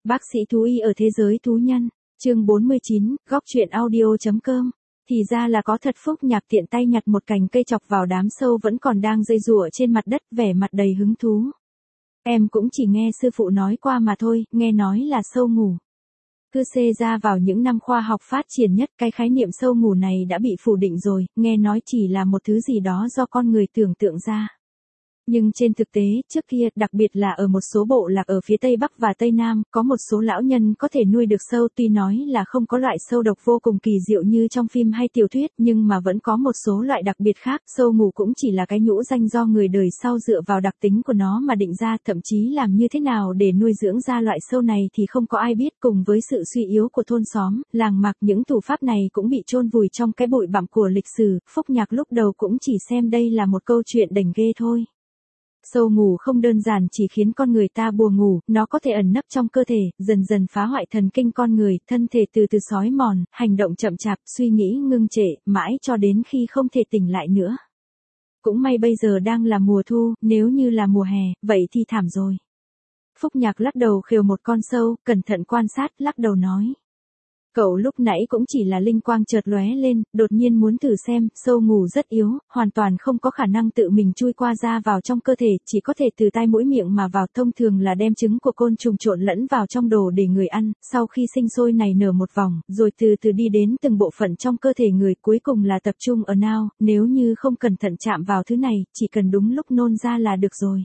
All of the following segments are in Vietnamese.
Bác sĩ thú y ở thế giới thú nhân, chương 49, góc truyện audio.com. Thì ra là có thật. Phúc Nhạc tiện tay nhặt một cành cây chọc vào đám sâu vẫn còn đang giãy giụa trên mặt đất, vẻ mặt đầy hứng thú. Em cũng chỉ nghe sư phụ nói qua mà thôi, nghe nói là sâu ngủ. Cứ xê ra vào những năm khoa học phát triển nhất, cái khái niệm sâu ngủ này đã bị phủ định rồi, nghe nói chỉ là một thứ gì đó do con người tưởng tượng ra. Nhưng trên thực tế, trước kia, đặc biệt là ở một số bộ lạc ở phía Tây Bắc và Tây Nam, có một số lão nhân có thể nuôi được sâu, tuy nói là không có loại sâu độc vô cùng kỳ diệu như trong phim hay tiểu thuyết, nhưng mà vẫn có một số loại đặc biệt khác. Sâu ngủ cũng chỉ là cái nhũ danh do người đời sau dựa vào đặc tính của nó mà định ra, thậm chí làm như thế nào để nuôi dưỡng ra loại sâu này thì không có ai biết. Cùng với sự suy yếu của thôn xóm, làng mạc, những thủ pháp này cũng bị chôn vùi trong cái bụi bặm của lịch sử. Phúc Nhạc lúc đầu cũng chỉ xem đây là một câu chuyện đành ghê thôi. Sâu ngủ không đơn giản chỉ khiến con người ta buồn ngủ, nó có thể ẩn nấp trong cơ thể, dần dần phá hoại thần kinh con người, thân thể từ từ xói mòn, hành động chậm chạp, suy nghĩ ngưng trệ, mãi cho đến khi không thể tỉnh lại nữa. Cũng may bây giờ đang là mùa thu, nếu như là mùa hè, vậy thì thảm rồi. Phúc Nhạc lắc đầu khều một con sâu, cẩn thận quan sát, lắc đầu nói. Cậu lúc nãy cũng chỉ là linh quang chợt lóe lên, đột nhiên muốn thử xem. Sâu ngủ rất yếu, hoàn toàn không có khả năng tự mình chui qua ra vào trong cơ thể, chỉ có thể từ tai mũi miệng mà vào, thông thường là đem trứng của côn trùng trộn lẫn vào trong đồ để người ăn, sau khi sinh sôi nảy nở một vòng, rồi từ từ đi đến từng bộ phận trong cơ thể người, cuối cùng là tập trung ở nao. Nếu như không cẩn thận chạm vào thứ này, chỉ cần đúng lúc nôn ra là được rồi.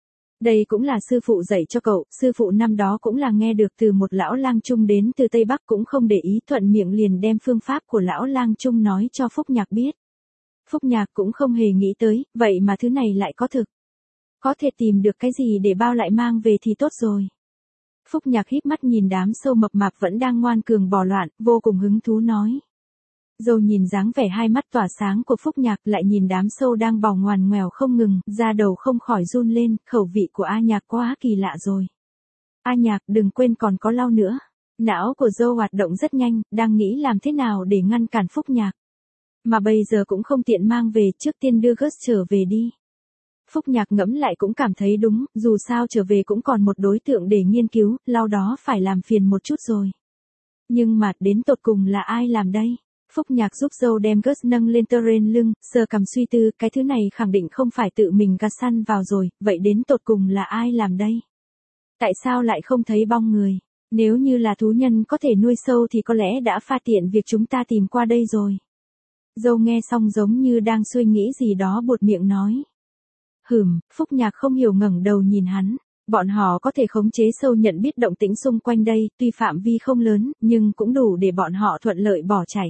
Đây cũng là sư phụ dạy cho cậu, sư phụ năm đó cũng là nghe được từ một lão lang trung đến từ Tây Bắc, cũng không để ý, thuận miệng liền đem phương pháp của lão lang trung nói cho Phúc Nhạc biết. Phúc Nhạc cũng không hề nghĩ tới, vậy mà thứ này lại có thực. Có thể tìm được cái gì để bao lại mang về thì tốt rồi. Phúc Nhạc híp mắt nhìn đám sâu mập mạp vẫn đang ngoan cường bò loạn, vô cùng hứng thú nói. Rồi nhìn dáng vẻ hai mắt tỏa sáng của Phúc Nhạc, lại nhìn đám sâu đang bò ngoằn ngoèo không ngừng, da đầu không khỏi run lên. Khẩu vị của A Nhạc quá kỳ lạ rồi. A Nhạc, đừng quên còn có lau nữa. Não của Dâu hoạt động rất nhanh, đang nghĩ làm thế nào để ngăn cản Phúc Nhạc. Mà bây giờ cũng không tiện mang về, trước tiên đưa Gus trở về đi. Phúc Nhạc ngẫm lại cũng cảm thấy đúng, dù sao trở về cũng còn một đối tượng để nghiên cứu, lau đó phải làm phiền một chút rồi. Nhưng mà, đến tột cùng là ai làm đây? Phúc Nhạc giúp Dâu đem Gus nâng lên terrain lưng, sờ cằm suy tư, cái thứ này khẳng định không phải tự mình gạt săn vào rồi, vậy đến tột cùng là ai làm đây? Tại sao lại không thấy bong người? Nếu như là thú nhân có thể nuôi sâu thì có lẽ đã pha tiện việc chúng ta tìm qua đây rồi. Dâu nghe xong giống như đang suy nghĩ gì đó buột miệng nói. Phúc Nhạc không hiểu ngẩng đầu nhìn hắn. Bọn họ có thể khống chế sâu nhận biết động tĩnh xung quanh đây, tuy phạm vi không lớn, nhưng cũng đủ để bọn họ thuận lợi bỏ chạy.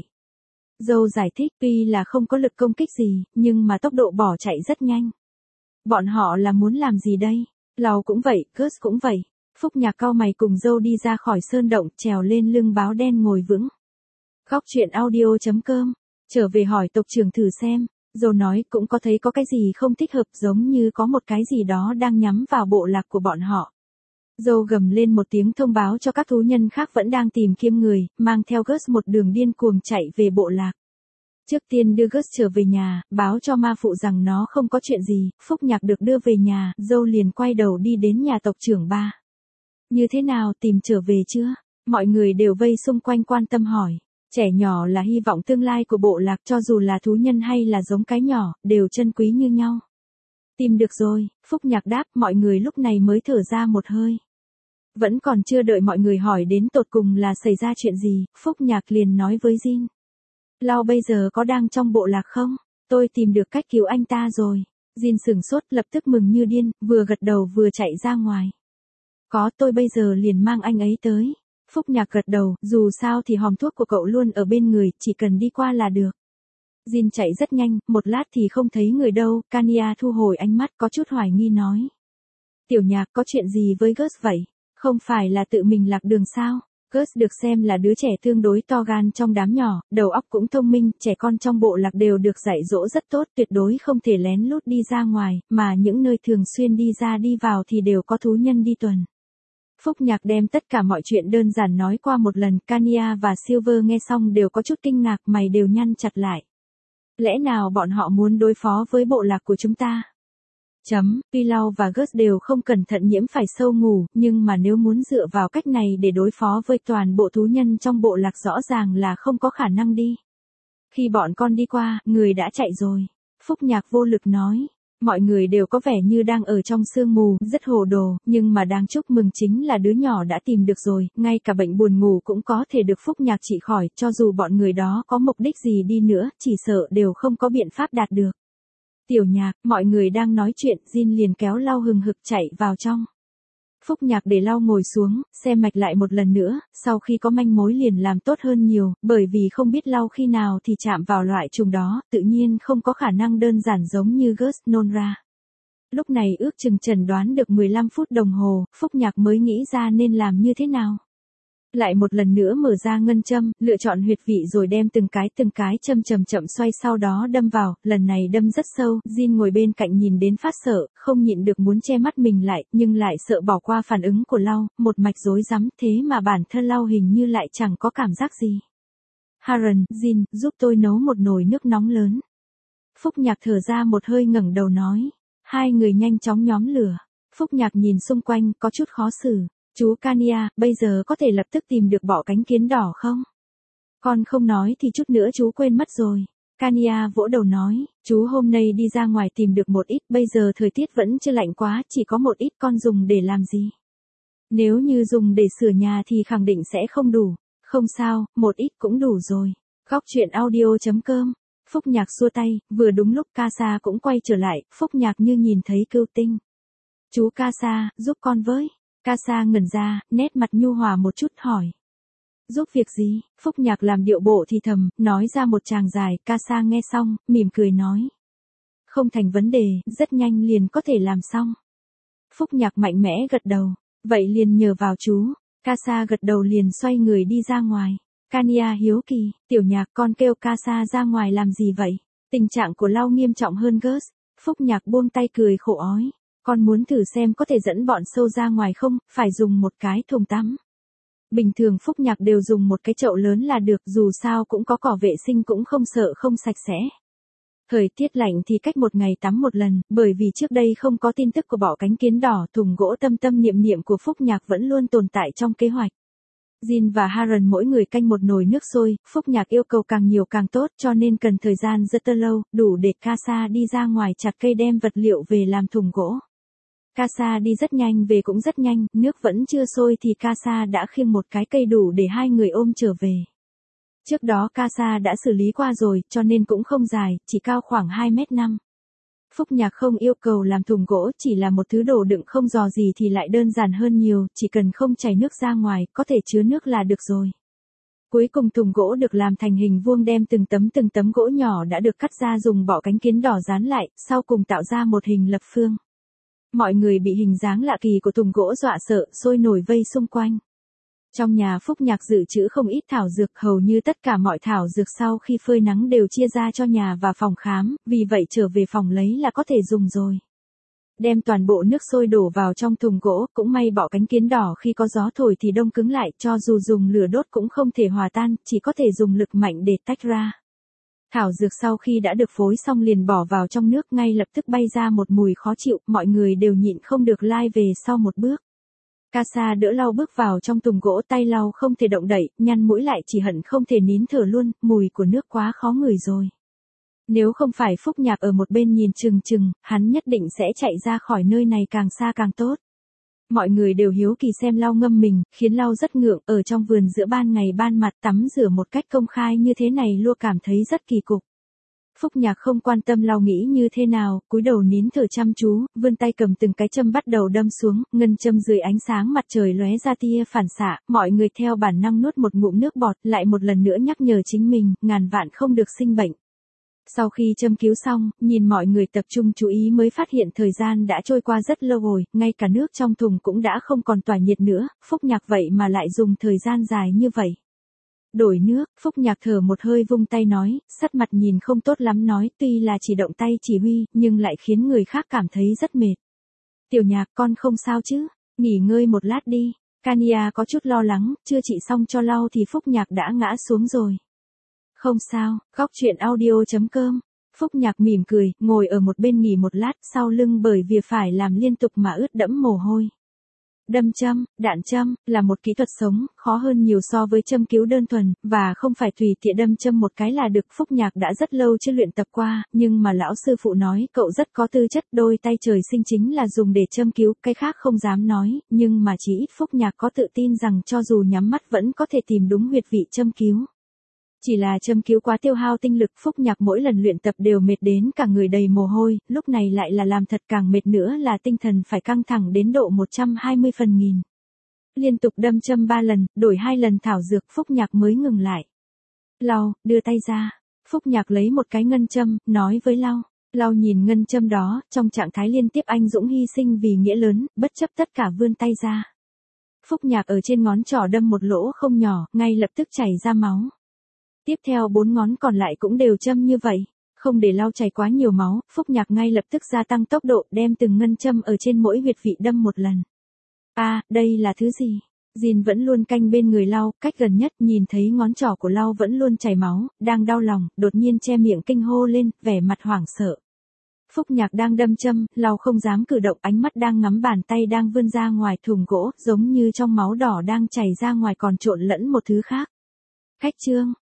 Dâu giải thích, tuy là không có lực công kích gì, nhưng mà tốc độ bỏ chạy rất nhanh. Bọn họ là muốn làm gì đây? Lau cũng vậy, Gus cũng vậy. Phúc Nhạc cau mày cùng Dâu đi ra khỏi sơn động, trèo lên lưng báo đen ngồi vững. Góc truyện audio.com, trở về hỏi tộc trưởng thử xem. Dâu nói cũng có thấy có cái gì không thích hợp, giống như có một cái gì đó đang nhắm vào bộ lạc của bọn họ. Dâu gầm lên một tiếng thông báo cho các thú nhân khác vẫn đang tìm kiếm người, mang theo Gus một đường điên cuồng chạy về bộ lạc. Trước tiên đưa Gus trở về nhà, báo cho ma phụ rằng nó không có chuyện gì. Phúc Nhạc được đưa về nhà, Dâu liền quay đầu đi đến nhà tộc trưởng ba. Như thế nào, tìm trở về chưa? Mọi người đều vây xung quanh quan tâm hỏi. Trẻ nhỏ là hy vọng tương lai của bộ lạc, cho dù là thú nhân hay là giống cái nhỏ, đều chân quý như nhau. Tìm được rồi, Phúc Nhạc đáp, mọi người lúc này mới thở ra một hơi. Vẫn còn chưa đợi mọi người hỏi đến tột cùng là xảy ra chuyện gì, Phúc Nhạc liền nói với Jin. Lau bây giờ có đang trong bộ lạc không? Tôi tìm được cách cứu anh ta rồi. Jin sửng sốt, lập tức mừng như điên, vừa gật đầu vừa chạy ra ngoài. Có, tôi bây giờ liền mang anh ấy tới. Phúc Nhạc gật đầu, dù sao thì hòm thuốc của cậu luôn ở bên người, chỉ cần đi qua là được. Jin chạy rất nhanh, một lát thì không thấy người đâu. Kania thu hồi ánh mắt, có chút hoài nghi nói. Tiểu Nhạc, có chuyện gì với Gus vậy? Không phải là tự mình lạc đường sao? Gus được xem là đứa trẻ tương đối to gan trong đám nhỏ, đầu óc cũng thông minh, trẻ con trong bộ lạc đều được dạy dỗ rất tốt, tuyệt đối không thể lén lút đi ra ngoài, mà những nơi thường xuyên đi ra đi vào thì đều có thú nhân đi tuần. Phúc Nhạc đem tất cả mọi chuyện đơn giản nói qua một lần, Kania và Silver nghe xong đều có chút kinh ngạc, mày đều nhăn chặt lại. Lẽ nào bọn họ muốn đối phó với bộ lạc của chúng ta? Tuy Lau và Gus đều không cẩn thận nhiễm phải sâu ngủ, nhưng mà nếu muốn dựa vào cách này để đối phó với toàn bộ thú nhân trong bộ lạc rõ ràng là không có khả năng đi. Khi bọn con đi qua, người đã chạy rồi. Phúc Nhạc vô lực nói. Mọi người đều có vẻ như đang ở trong sương mù, rất hồ đồ, nhưng mà đáng chúc mừng chính là đứa nhỏ đã tìm được rồi, ngay cả bệnh buồn ngủ cũng có thể được Phúc Nhạc trị khỏi, cho dù bọn người đó có mục đích gì đi nữa, chỉ sợ đều không có biện pháp đạt được. Tiểu Nhạc, mọi người đang nói chuyện, Jin liền kéo Lau hừng hực chạy vào trong. Phúc Nhạc để Lau ngồi xuống, xem mạch lại một lần nữa, sau khi có manh mối liền làm tốt hơn nhiều, bởi vì không biết Lau khi nào thì chạm vào loại trùng đó, tự nhiên không có khả năng đơn giản giống như Gus nôn ra. Lúc này ước chừng chẩn đoán được 15 phút đồng hồ, Phúc Nhạc mới nghĩ ra nên làm như thế nào. Lại một lần nữa mở ra ngân châm, lựa chọn huyệt vị rồi đem từng cái châm chậm chậm xoay sau đó đâm vào, lần này đâm rất sâu, Jin ngồi bên cạnh nhìn đến phát sợ, không nhịn được muốn che mắt mình lại, nhưng lại sợ bỏ qua phản ứng của Lau, một mạch rối rắm, thế mà bản thân Lau hình như lại chẳng có cảm giác gì. Haran, Jin, giúp tôi nấu một nồi nước nóng lớn. Phúc Nhạc thở ra một hơi ngẩng đầu nói. Hai người nhanh chóng nhóm lửa. Phúc Nhạc nhìn xung quanh, có chút khó xử. Chú Kania, bây giờ có thể lập tức tìm được bọ cánh kiến đỏ không? Con không nói thì chút nữa chú quên mất rồi. Kania vỗ đầu nói, chú hôm nay đi ra ngoài tìm được một ít, bây giờ thời tiết vẫn chưa lạnh quá, chỉ có một ít, con dùng để làm gì? Nếu như dùng để sửa nhà thì khẳng định sẽ không đủ. Không sao, một ít cũng đủ rồi. Góc truyện audio.com. Phúc Nhạc xua tay, vừa đúng lúc Casa cũng quay trở lại, Phúc Nhạc như nhìn thấy cưu tinh. Chú Casa, giúp con với. Casa ngẩn ra, nét mặt nhu hòa một chút hỏi. Giúp việc gì? Phúc Nhạc làm điệu bộ thì thầm, nói ra một tràng dài, Casa nghe xong, mỉm cười nói. Không thành vấn đề, rất nhanh liền có thể làm xong. Phúc Nhạc mạnh mẽ gật đầu, vậy liền nhờ vào chú. Casa gật đầu liền xoay người đi ra ngoài. Kania hiếu kỳ, Tiểu Nhạc con kêu Casa ra ngoài làm gì vậy? Tình trạng của Lau nghiêm trọng hơn Gus. Phúc Nhạc buông tay cười khổ ói. Con muốn thử xem có thể dẫn bọn sâu ra ngoài không, phải dùng một cái thùng tắm. Bình thường Phúc Nhạc đều dùng một cái chậu lớn là được, dù sao cũng có cỏ vệ sinh cũng không sợ không sạch sẽ. Thời tiết lạnh thì cách một ngày tắm một lần, bởi vì trước đây không có tin tức của bọ cánh kiến đỏ, thùng gỗ tâm tâm niệm niệm của Phúc Nhạc vẫn luôn tồn tại trong kế hoạch. Jin và Haran mỗi người canh một nồi nước sôi, Phúc Nhạc yêu cầu càng nhiều càng tốt cho nên cần thời gian rất lâu, đủ để Casa đi ra ngoài chặt cây đem vật liệu về làm thùng gỗ. Casa đi rất nhanh về cũng rất nhanh, nước vẫn chưa sôi thì Casa đã khiêng một cái cây đủ để hai người ôm trở về. Trước đó Casa đã xử lý qua rồi, cho nên cũng không dài, chỉ cao khoảng 2m5. Phúc Nhạc không yêu cầu làm thùng gỗ, chỉ là một thứ đồ đựng không dò gì thì lại đơn giản hơn nhiều, chỉ cần không chảy nước ra ngoài, có thể chứa nước là được rồi. Cuối cùng thùng gỗ được làm thành hình vuông đem từng tấm gỗ nhỏ đã được cắt ra dùng bọ cánh kiến đỏ dán lại, sau cùng tạo ra một hình lập phương. Mọi người bị hình dáng lạ kỳ của thùng gỗ dọa sợ, sôi nổi vây xung quanh. Trong nhà Phúc Nhạc dự trữ không ít thảo dược, hầu như tất cả mọi thảo dược sau khi phơi nắng đều chia ra cho nhà và phòng khám, vì vậy trở về phòng lấy là có thể dùng rồi. Đem toàn bộ nước sôi đổ vào trong thùng gỗ, cũng may bọ cánh kiến đỏ khi có gió thổi thì đông cứng lại, cho dù dùng lửa đốt cũng không thể hòa tan, chỉ có thể dùng lực mạnh để tách ra. Thảo dược sau khi đã được phối xong liền bỏ vào trong nước, ngay lập tức bay ra một mùi khó chịu, mọi người đều nhịn không được lai về sau một bước. Casa đỡ Lau bước vào trong thùng gỗ, tay Lau không thể động đậy, nhăn mũi lại chỉ hận không thể nín thở luôn, mùi của nước quá khó ngửi rồi. Nếu không phải Phúc Nhạc ở một bên nhìn chừng, hắn nhất định sẽ chạy ra khỏi nơi này càng xa càng tốt. Mọi người đều hiếu kỳ xem Lau ngâm mình, khiến Lau rất ngượng, ở trong vườn giữa ban ngày ban mặt tắm rửa một cách công khai như thế này luôn cảm thấy rất kỳ cục. Phúc Nhạc không quan tâm Lau nghĩ như thế nào, cúi đầu nín thở chăm chú, vươn tay cầm từng cái châm bắt đầu đâm xuống, ngân châm dưới ánh sáng mặt trời lóe ra tia phản xạ, mọi người theo bản năng nuốt một ngụm nước bọt, lại một lần nữa nhắc nhở chính mình, ngàn vạn không được sinh bệnh. Sau khi châm cứu xong, nhìn mọi người tập trung chú ý mới phát hiện thời gian đã trôi qua rất lâu rồi, ngay cả nước trong thùng cũng đã không còn tỏa nhiệt nữa, Phúc Nhạc vậy mà lại dùng thời gian dài như vậy. Đổi nước, Phúc Nhạc thở một hơi vung tay nói, sắc mặt nhìn không tốt lắm nói, tuy là chỉ động tay chỉ huy, nhưng lại khiến người khác cảm thấy rất mệt. Tiểu Nhạc con không sao chứ, nghỉ ngơi một lát đi. Kania có chút lo lắng, chưa trị xong cho Lau thì Phúc Nhạc đã ngã xuống rồi. Không sao, góc truyện audio.com Phúc Nhạc mỉm cười, ngồi ở một bên nghỉ một lát, sau lưng bởi vì phải làm liên tục mà ướt đẫm mồ hôi. Đâm châm, đạn châm, là một kỹ thuật sống, khó hơn nhiều so với châm cứu đơn thuần, và không phải tùy tiện đâm châm một cái là được. Phúc Nhạc đã rất lâu chưa luyện tập qua, nhưng mà lão sư phụ nói cậu rất có tư chất, đôi tay trời sinh chính là dùng để châm cứu, cái khác không dám nói, nhưng mà chỉ ít Phúc Nhạc có tự tin rằng cho dù nhắm mắt vẫn có thể tìm đúng huyệt vị châm cứu. Chỉ là châm cứu quá tiêu hao tinh lực, Phúc Nhạc mỗi lần luyện tập đều mệt đến cả người đầy mồ hôi, lúc này lại là làm thật càng mệt nữa là tinh thần phải căng thẳng đến độ 120 phần nghìn. Liên tục đâm châm 3 lần, đổi 2 lần thảo dược, Phúc Nhạc mới ngừng lại. Lau, đưa tay ra. Phúc Nhạc lấy một cái ngân châm, nói với Lau. Lau nhìn ngân châm đó, trong trạng thái liên tiếp anh dũng hy sinh vì nghĩa lớn, bất chấp tất cả vươn tay ra. Phúc Nhạc ở trên ngón trỏ đâm một lỗ không nhỏ, ngay lập tức chảy ra máu. Tiếp theo 4 ngón còn lại cũng đều châm như vậy. Không để Lau chảy quá nhiều máu, Phúc Nhạc ngay lập tức gia tăng tốc độ, đem từng ngân châm ở trên mỗi huyệt vị đâm một lần. Đây là thứ gì? Jin vẫn luôn canh bên người Lau, cách gần nhất, nhìn thấy ngón trỏ của Lau vẫn luôn chảy máu, đang đau lòng, đột nhiên che miệng kinh hô lên, vẻ mặt hoảng sợ. Phúc Nhạc đang đâm châm, Lau không dám cử động, ánh mắt đang ngắm bàn tay đang vươn ra ngoài thùng gỗ, giống như trong máu đỏ đang chảy ra ngoài còn trộn lẫn một thứ khác. Khách trương,